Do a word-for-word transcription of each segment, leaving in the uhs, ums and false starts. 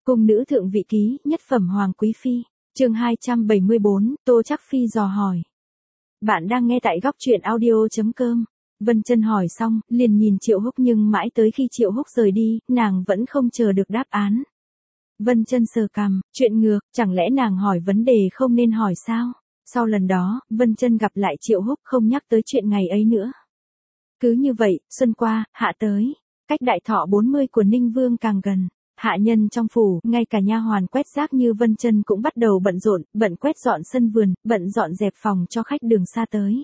Cung nữ thượng vị ký, nhất phẩm hoàng quý phi, chương hai trăm bảy mươi bốn, Tô Trác Phi dò hỏi. Bạn đang nghe tại góc truyện audio.com. Vân Chân hỏi xong, liền nhìn Triệu Húc nhưng mãi tới khi Triệu Húc rời đi, nàng vẫn không chờ được đáp án. Vân Chân sờ cằm, chuyện ngược, chẳng lẽ nàng hỏi vấn đề không nên hỏi sao? Sau lần đó, Vân Chân gặp lại Triệu Húc không nhắc tới chuyện ngày ấy nữa. Cứ như vậy, xuân qua, hạ tới, cách đại thọ bốn mươi của Ninh Vương càng gần. Hạ nhân trong phủ, ngay cả nha hoàn quét rác như Vân Chân cũng bắt đầu bận rộn, bận quét dọn sân vườn, bận dọn dẹp phòng cho khách đường xa tới.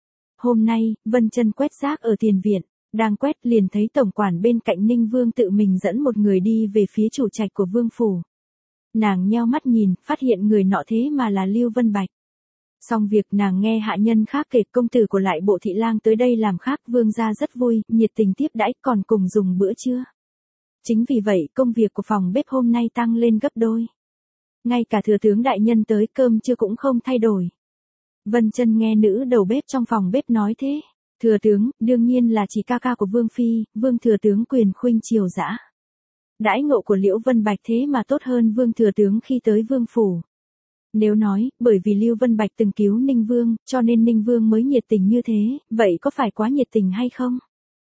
Hôm nay, Vân Chân quét rác ở tiền viện, đang quét liền thấy tổng quản bên cạnh Ninh Vương tự mình dẫn một người đi về phía chủ trạch của vương phủ. Nàng nheo mắt nhìn, phát hiện người nọ thế mà là Lưu Vân Bạch. Xong việc nàng nghe hạ nhân khác kể công tử của lại bộ thị lang tới đây làm khác, vương gia rất vui, nhiệt tình tiếp đãi còn cùng dùng bữa trưa. Chính vì vậy công việc của phòng bếp hôm nay tăng lên gấp đôi. Ngay cả thừa tướng đại nhân tới cơm trưa cũng không thay đổi. Vân Chân nghe nữ đầu bếp trong phòng bếp nói thế. Thừa tướng, đương nhiên là chỉ ca ca của Vương Phi, Vương Thừa tướng quyền khuynh triều dã. Đãi ngộ của Liễu Vân Bạch thế mà tốt hơn Vương Thừa tướng khi tới Vương Phủ. Nếu nói, bởi vì Lưu Vân Bạch từng cứu Ninh Vương, cho nên Ninh Vương mới nhiệt tình như thế, vậy có phải quá nhiệt tình hay không?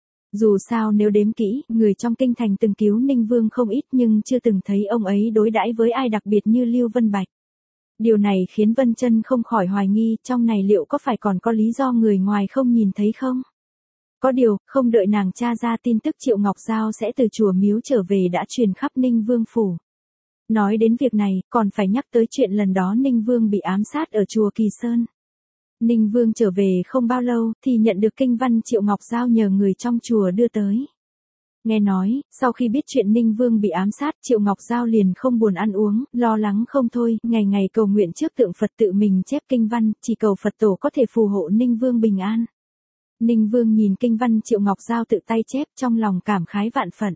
Dù sao nếu đếm kỹ, người trong kinh thành từng cứu Ninh Vương không ít nhưng chưa từng thấy ông ấy đối đãi với ai đặc biệt như Lưu Vân Bạch. Điều này khiến Vân Chân không khỏi hoài nghi, trong này liệu có phải còn có lý do người ngoài không nhìn thấy không? Có điều, không đợi nàng tra ra tin tức Triệu Ngọc Giao sẽ từ chùa miếu trở về đã truyền khắp Ninh Vương phủ. Nói đến việc này, còn phải nhắc tới chuyện lần đó Ninh Vương bị ám sát ở chùa Kỳ Sơn. Ninh Vương trở về không bao lâu thì nhận được kinh văn Triệu Ngọc Giao nhờ người trong chùa đưa tới. Nghe nói, sau khi biết chuyện Ninh Vương bị ám sát, Triệu Ngọc Giao liền không buồn ăn uống, lo lắng không thôi, ngày ngày cầu nguyện trước tượng Phật tự mình chép kinh văn, chỉ cầu Phật tổ có thể phù hộ Ninh Vương bình an. Ninh Vương nhìn kinh văn Triệu Ngọc Giao tự tay chép trong lòng cảm khái vạn phận.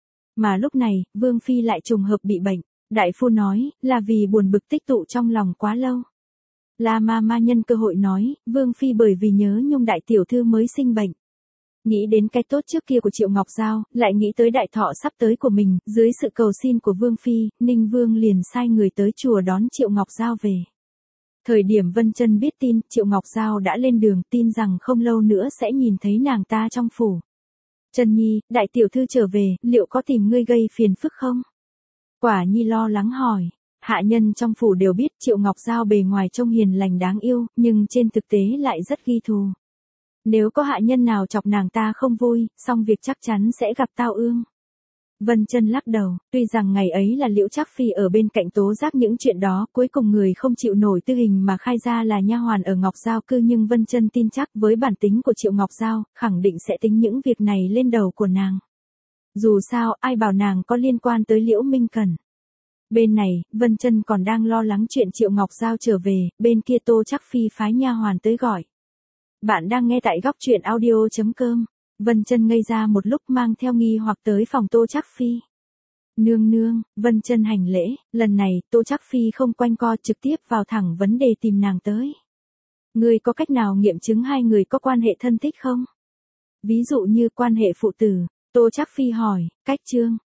Mà lúc này, Vương Phi lại trùng hợp bị bệnh, đại phu nói, là vì buồn bực tích tụ trong lòng quá lâu. La Ma Ma nhân cơ hội nói, Vương Phi bởi vì nhớ nhung đại tiểu thư mới sinh bệnh. Nghĩ đến cái tốt trước kia của Triệu Ngọc Giao, lại nghĩ tới đại thọ sắp tới của mình, dưới sự cầu xin của Vương Phi, Ninh Vương liền sai người tới chùa đón Triệu Ngọc Giao về. Thời điểm Vân Chân biết tin, Triệu Ngọc Giao đã lên đường, tin rằng không lâu nữa sẽ nhìn thấy nàng ta trong phủ. Chân Nhi, đại tiểu thư trở về, liệu có tìm ngươi gây phiền phức không? Quả Nhi lo lắng hỏi. Hạ nhân trong phủ đều biết Triệu Ngọc Giao bề ngoài trông hiền lành đáng yêu, nhưng trên thực tế lại rất ghi thù. Nếu có hạ nhân nào chọc nàng ta không vui, xong việc chắc chắn sẽ gặp tao ương. Vân Chân lắc đầu, tuy rằng ngày ấy là Liễu Trác Phi ở bên cạnh tố giác những chuyện đó, cuối cùng người không chịu nổi tư hình mà khai ra là nha hoàn ở Ngọc Giao cư, nhưng Vân Chân tin chắc với bản tính của Triệu Ngọc Giao, khẳng định sẽ tính những việc này lên đầu của nàng. Dù sao, ai bảo nàng có liên quan tới Liễu Minh Cẩn. Bên này, Vân Chân còn đang lo lắng chuyện Triệu Ngọc Giao trở về, bên kia Tô Trác Phi phái nha hoàn tới gọi. Bạn đang nghe tại góc truyện audio.com. Vân Chân ngây ra một lúc mang theo nghi hoặc tới phòng Tô Trác Phi. Nương nương, Vân Chân hành lễ, lần này Tô Trác Phi không quanh co trực tiếp vào thẳng vấn đề tìm nàng tới. Ngươi có cách nào nghiệm chứng hai người có quan hệ thân thích không? Ví dụ như quan hệ phụ tử, Tô Trác Phi hỏi, cách chương.